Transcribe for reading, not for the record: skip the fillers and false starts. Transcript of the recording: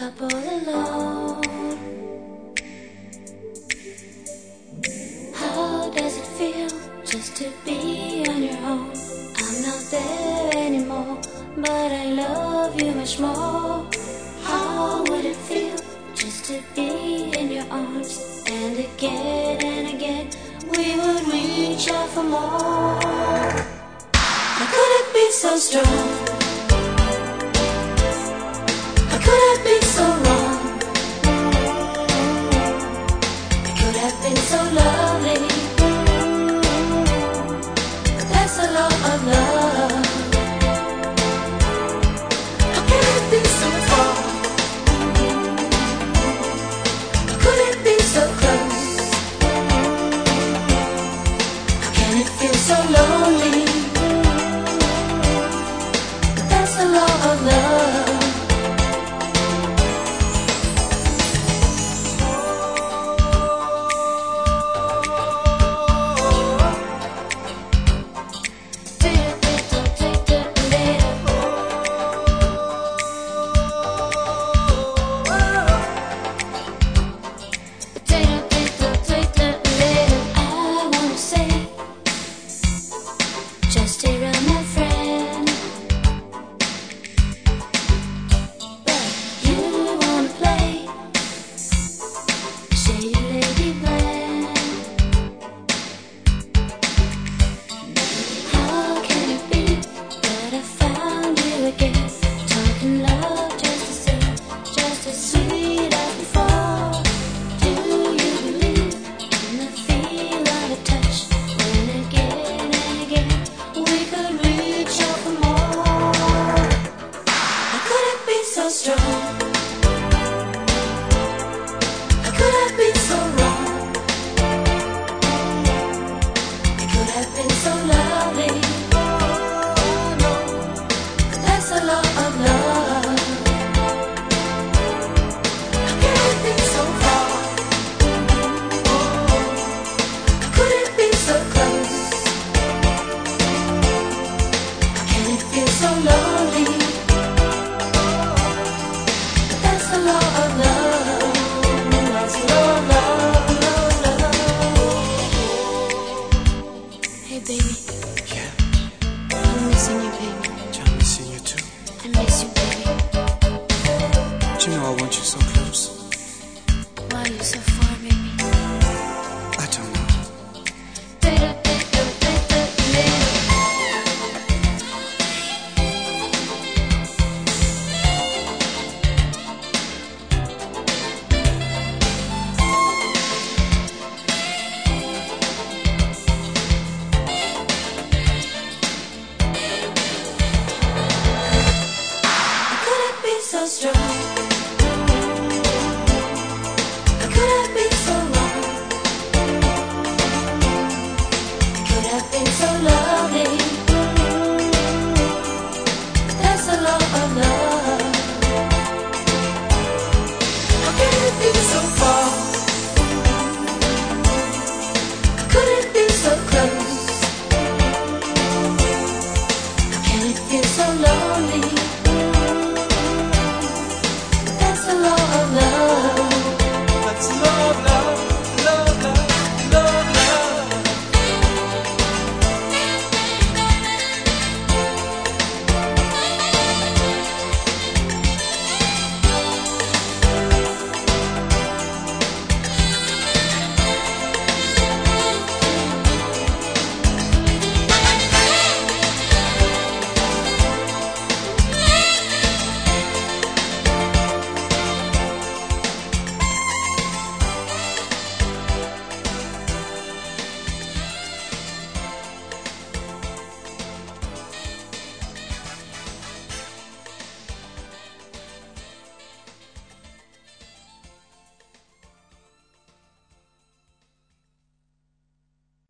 up all alone. How does it feel just to be on your own? I'm not there anymore, but I love you much more. How would it feel just to be in your arms? And again, we would reach out for more. How could it be so strong? How could I be so wrong? It could have been so lovely, but that's the law of love. How can it be so far? How could it be so close? How can it feel so lonely? But that's the law of love. Just to run my friend, but you wanna play, say you lady bland. How can it be that I found you again, talking love just as sweet as before? Do you believe in the feel of a touch when again and again we could reach out for more? How could it be so strong? How could I be so wrong? It could have been so lovely. Oh no, but that's the law of love. How can it be so far? How could it be so close? Can it feel so lonely? But that's the law of love. That's the law of love, love, love. Hey baby, Yeah, I'm missing you, baby. I'm missing you too. I miss you, baby. But you know I want you so close. Why are you so far, baby? I don't know. How could it be so strong? How could I be so wrong? It could have been so lovely, but that's the law of love. How can it be so far? How could it be so close? How can it feel so lonely?